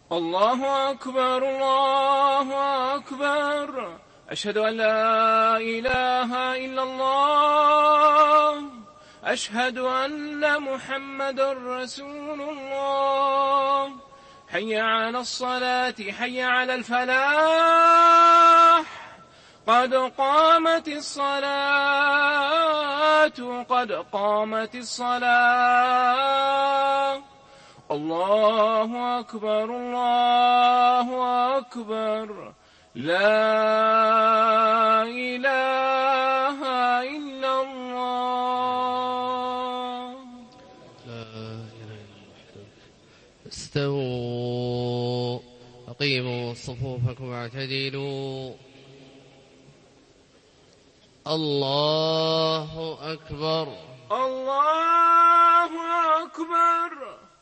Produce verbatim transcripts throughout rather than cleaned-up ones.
الله أكبر الله أكبر. أشهد أن لا إله إلا الله. أشهد أن محمد رسول الله. حي على الصلاة حي على الفلاح. قد قامت الصلاة قد قامت الصلاة. الله أكبر الله أكبر. لا إله إلا الله. لا إله إلا الله. استووا أقيموا صفوفكم واعتدلوا. الله أكبر الله أكبر.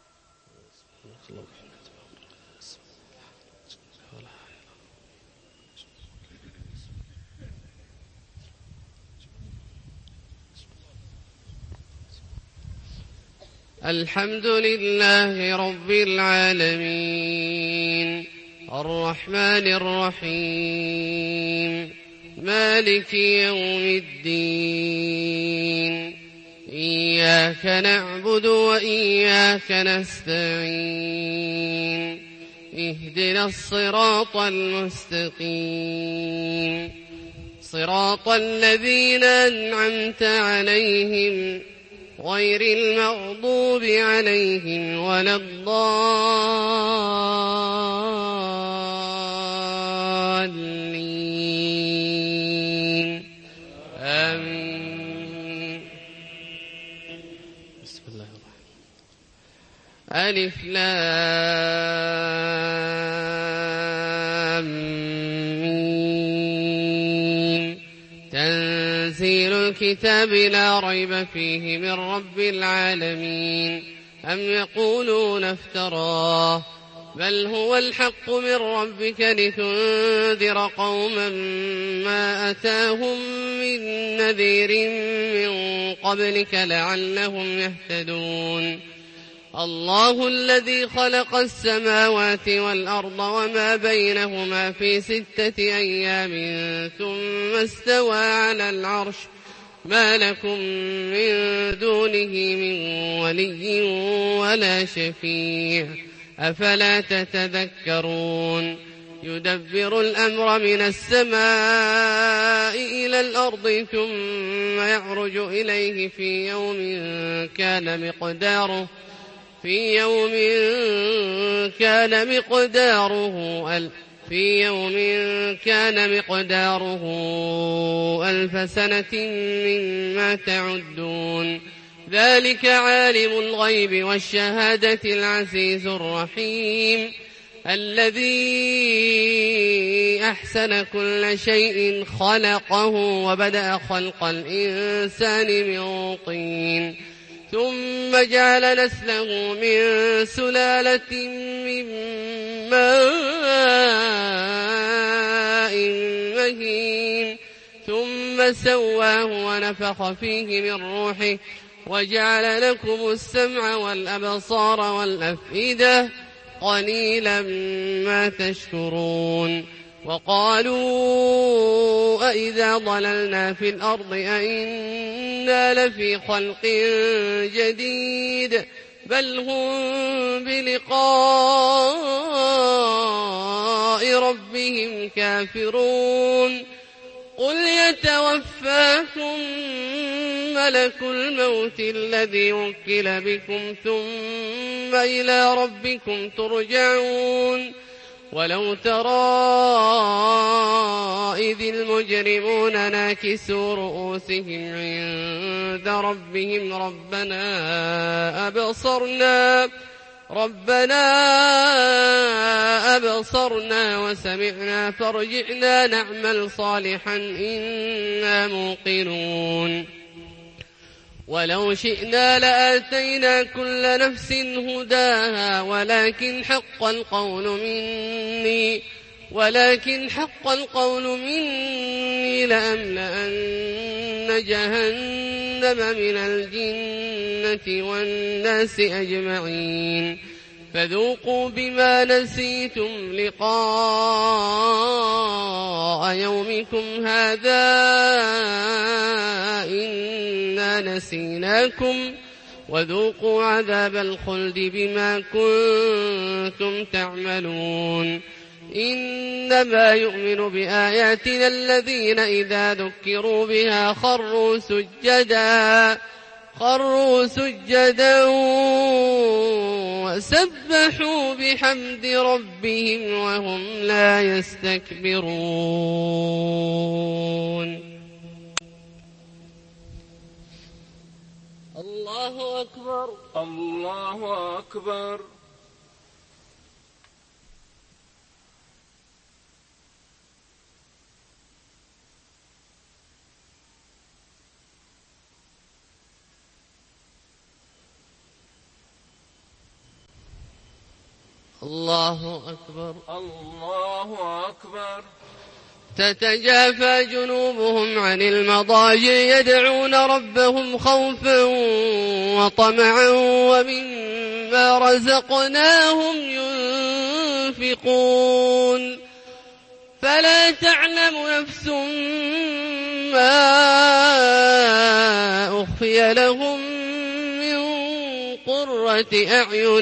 الحمد لله رب العالمين الرحمن الرحيم مالك يوم الدين. إياك نعبد وإياك نستعين. اهدنا الصراط المستقيم صراط الذين أنعمت عليهم غير المغضوب عليهم ولا الضالين. آمين. بسم الله الرحمن الرحيم. ألف لام ميم. تنزيل الكتاب لا ريب فيه من رب العالمين. أم يقولون افتراه بل هو الحق من ربك لتنذر قوما ما أتاهم من نذير من قبلك لعلهم يهتدون. الله الذي خلق السماوات والأرض وما بينهما في ستة أيام ثم استوى على العرش ما لكم من دونه من ولي ولا شفيع أفلا تتذكرون. يدبر الأمر من السماء إلى الأرض ثم يعرج إليه في يوم كان مقداره في يوم كان مقداره ألف في يوم كان مقداره ألف سنة مما تعدون. ذلك عالم الغيب والشهادة العزيز الرحيم الذي أحسن كل شيء خلقه وبدأ خلق الإنسان من طين ثم جعل نسله من سلالة من ماء مهين ثم سواه ونفخ فيه من روحه وجعل لكم السمع والأبصار والأفئدة قليلا ما تشكرون. وقالوا أئذا ضللنا في الأرض أئنا لفي خلق جديد بل هم بلقاء ربهم كافرون. قل يتوفاكم ملك الموت الذي وكل بكم ثم إلى ربكم ترجعون. ولو ترى إذ المجرمون ناكسوا رؤوسهم عند ربهم ربنا أبصرنا ربنا أبصرنا وسمعنا فارجعنا نعمل صالحا إنا موقنون. ولو شئنا لآتينا كل نفس هداها ولكن حق القول مني ولكن حق القول مني لأملأن جهنم من الجنة والناس أجمعين. فذوقوا بما نسيتم لقاء يومكم هذا إنا نسيناكم وذوقوا عذاب الخلد بما كنتم تعملون إنما يؤمن بآياتنا الذين إذا ذكروا بها خروا سجدا خروا سجدا وسبحوا بحمد ربهم وهم لا يستكبرون. الله أكبر الله أكبر. الله أكبر. الله أكبر. تتجافى جنوبهم عن المضاجع يدعون ربهم خوفا وطمعا ومما رزقناهم ينفقون فلا تعلم نفس ما أخفي لهم من قرة أعين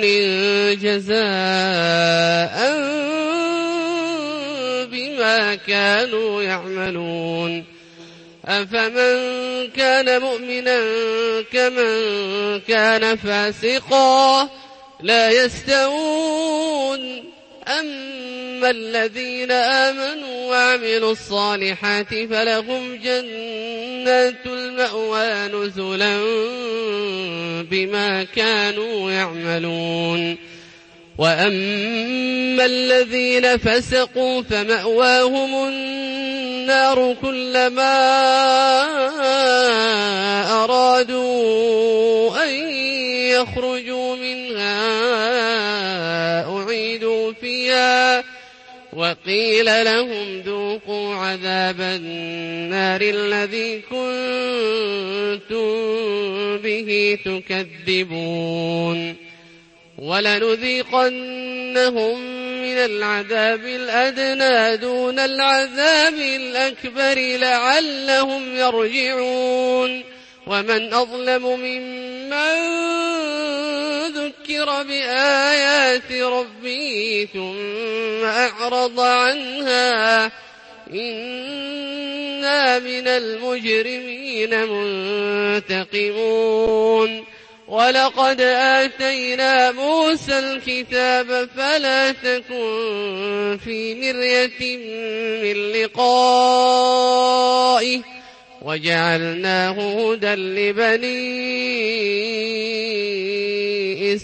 جزاء بما كانوا يعملون أفمن كان مؤمنا كمن كان فاسقا لا يستوون أما الذين آمنوا وعملوا الصالحات فلهم جنات المأوى نزلا بما كانوا يعملون وأما الذين فسقوا فمأواهم النار كلما أرادوا أن يخرجوا منها أعيدوا فيها وقيل لهم ذوقوا عذاب النار الذي كنتم به تكذبون ولنذيقنهم من العذاب الأدنى دون العذاب الأكبر لعلهم يرجعون ومن أظلم ممن ذكر بآيات ربه ثم أعرض عنها إنا من المجرمين منتقمون ولقد آتينا موسى الكتاب فلا تكن في مرية من لقائه وجعلناه هدى لبني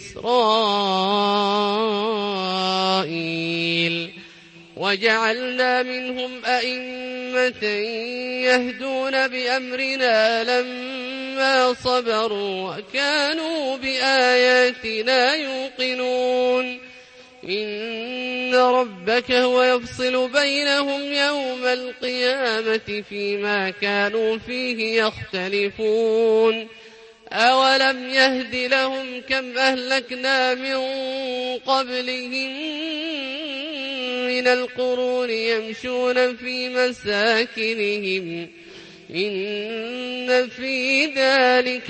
إسرائيل وجعلنا منهم أئمة يهدون بأمرنا لما صبروا وكانوا بآياتنا يوقنون إن ربك هو يفصل بينهم يوم القيامة فيما كانوا فيه يختلفون أولم يهد لهم كم أهلكنا من قبلهم من القرون يمشون في مساكنهم إن في ذلك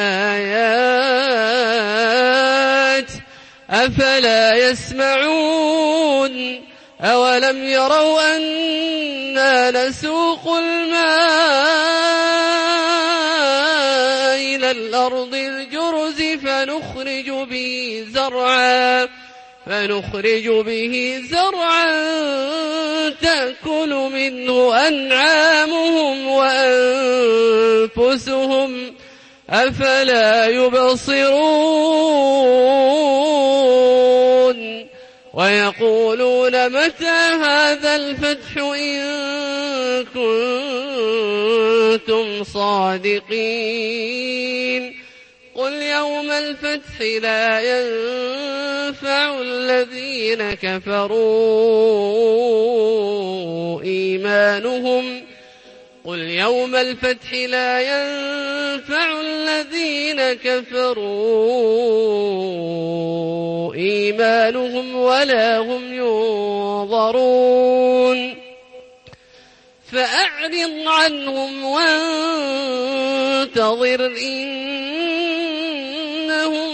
لآيات أفلا يسمعون أولم يروا أنا نسوق الماء إلى الأرض الجرز فنخرج به زرعا فنخرج به زرعا تأكل منه أنعامهم وأنفسهم أفلا يبصرون ويقولون متى هذا الفتح إن كنتم صادقين قل يوم الفتح لا ينفع الذين كفروا إيمانهم قل يوم الفتح لا ينفع ينفع الذين كفروا إيمانهم ولا هم ينظرون فأعرض عنهم وانتظر إنهم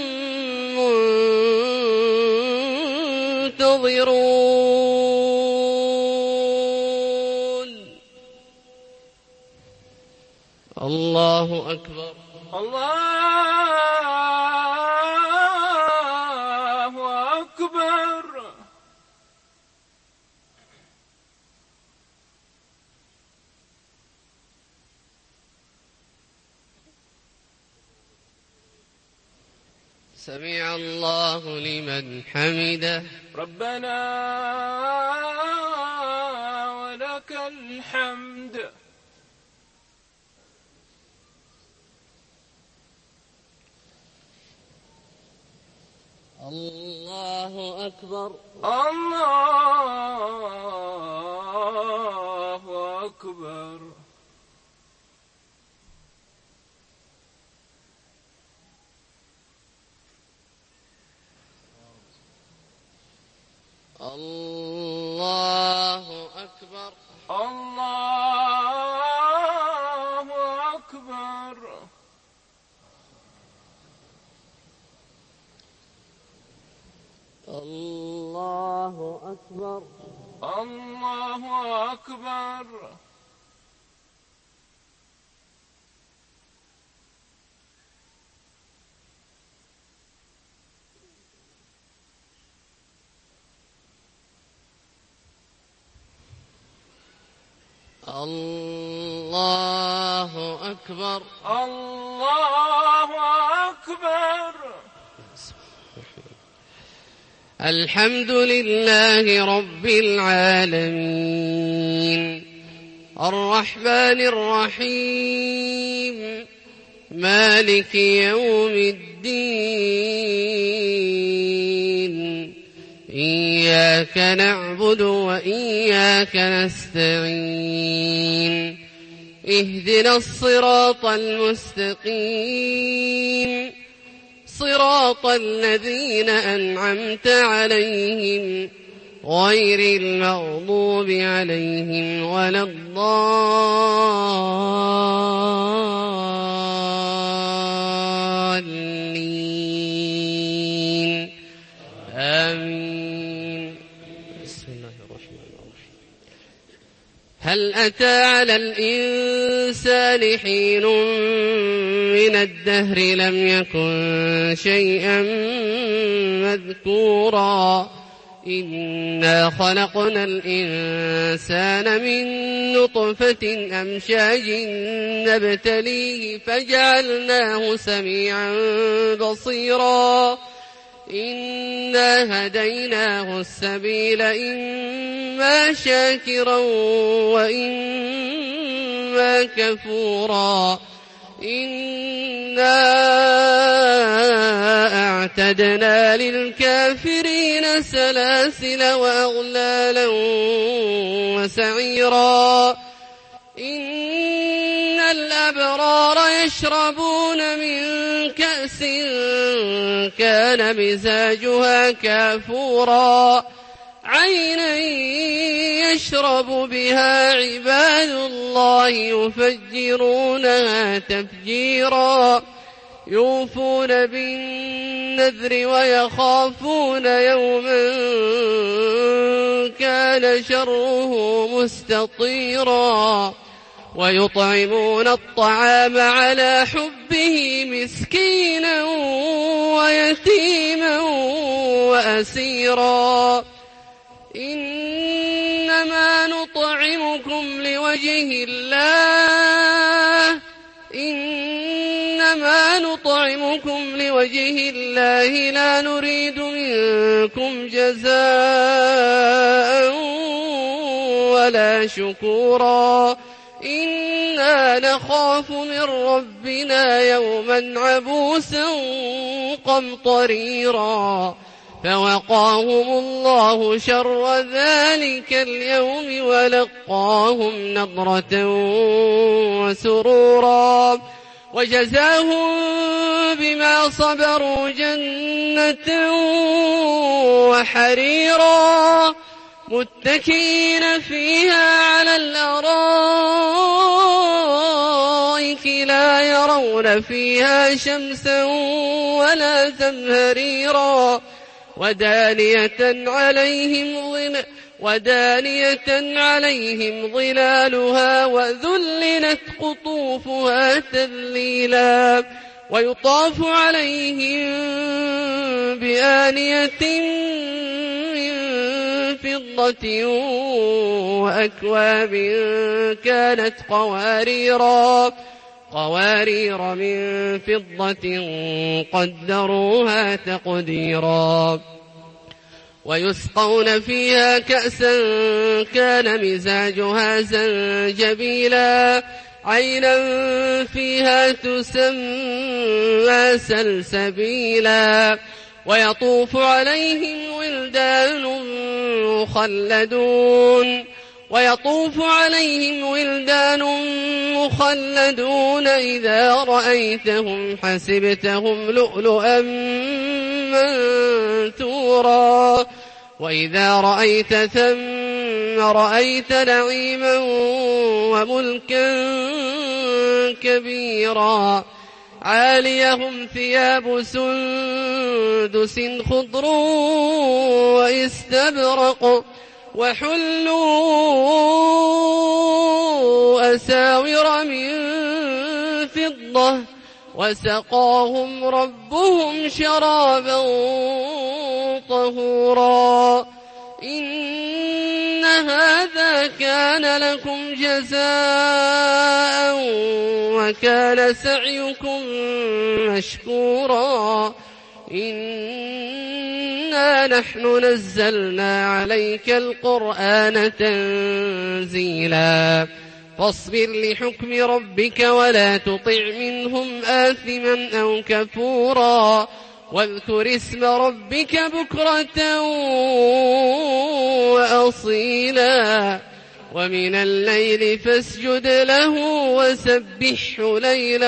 منتظرون. الله أكبر. الله أكبر. سمع الله لمن حمده. ربنا ولك الحمد. الله أكبر. الله أكبر. الله أكبر. الله أكبر. الله أكبر. الله أكبر. الله أكبر. الله أكبر. الحمد لله رب العالمين الرحمن الرحيم مالك يوم الدين إياك نعبد وإياك نستعين اهدنا الصراط المستقيم صراط الذين أنعمت عليهم غير المغضوب عليهم ولا الضالين آمين. بسم الله الرحمن الرحيم. هل أتى على الإنسان حين من الدهر لم يكن شيئا مذكورا إنا خلقنا الإنسان من نطفة أمشاج نبتليه فجعلناه سميعا بصيرا إنا هديناه السبيل إما شاكرا وإما كفورا إنا أعتدنا للكافرين سلاسل وأغلالا وسعيرا إن الأبرار يشربون من كأس كان مزاجها كافورا عينا يشرب بها عباد الله يفجرونها تفجيرا يوفون بالنذر ويخافون يوما كان شره مستطيرا ويطعمون الطعام على حبه مسكينا ويتيما وأسيرا إنما نطعمكم لوجه الله إنما نطعمكم لوجه الله لا نريد منكم جزاء ولا شكورا إنا نخاف من ربنا يوما عبوسا قمطريرا فوقاهم الله شر ذلك اليوم ولقاهم نضرة وسرورا وجزاهم بما صبروا جنة وحريرا متكئين فيها على الأرائك لا يرون فيها شمسا ولا زمهريرا ودانية عليهم ظل ودانية عليهم ظلالها وذللت قطوفها تذليلا ويطاف عليهم بآنية من فضة وأكواب كانت قواريرا قوارير من فضة قدروها تقديرا ويسقون فيها كأسا كان مزاجها زنجبيلا عينا فيها تسمى سلسبيلا ويطوف عليهم ولدان مخلدون ويطوف عليهم ولدان مخلدون إذا رأيتهم حسبتهم لؤلؤا منثورا وإذا رأيت ثم رأيت نعيما وملكا كبيرا عاليهم ثياب سندس خضر واستبرق وحلوا أساور من فضة وسقاهم ربهم شرابا طهورا إن هذا كان لكم جزاء وكان سعيكم مشكورا إنا نحن نزلنا عليك القرآن تنزيلا فاصبر لحكم ربك ولا تطع منهم آثما أو كفورا واذكر اسم ربك بكرة وأصيلا ومن الليل فاسجد له وسبحه ليلا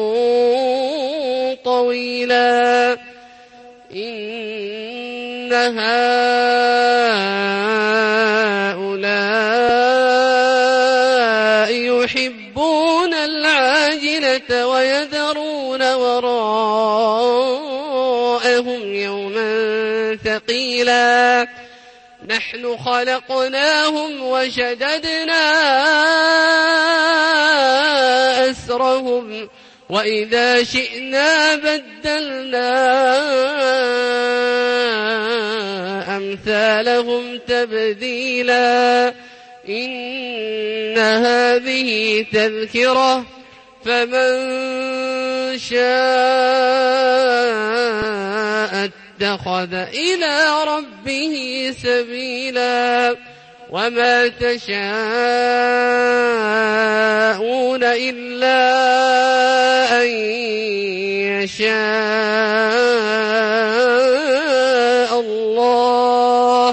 طويلا إن هؤلاء يحبون العاجلة ويذرون وراءهم يوما ثقيلا نحن خلقناهم وشددنا أسرهم وإذا شئنا بدلنا أمثالهم تبديلا إن هذه تذكرة فمن شاء اتخذ إلى ربه سبيلا وما تشاءون إلا أن يشاء الله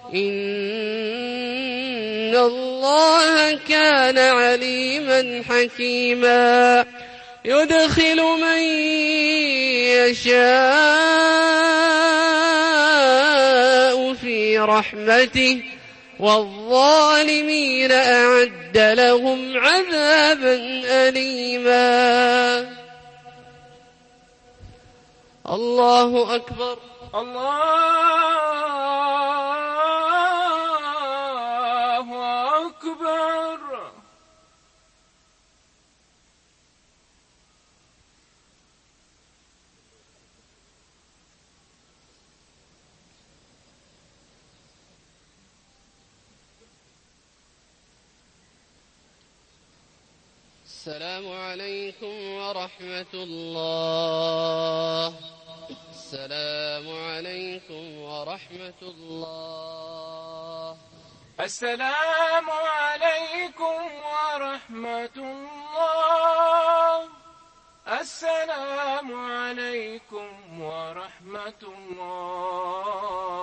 إن الله كان عليما حكيما يدخل من يشاء في رحمته والظالمين أعد لهم عذابا أليما الله أكبر الله أكبر السلام عليكم ورحمة الله السلام عليكم ورحمة الله السلام عليكم ورحمة الله السلام عليكم ورحمة الله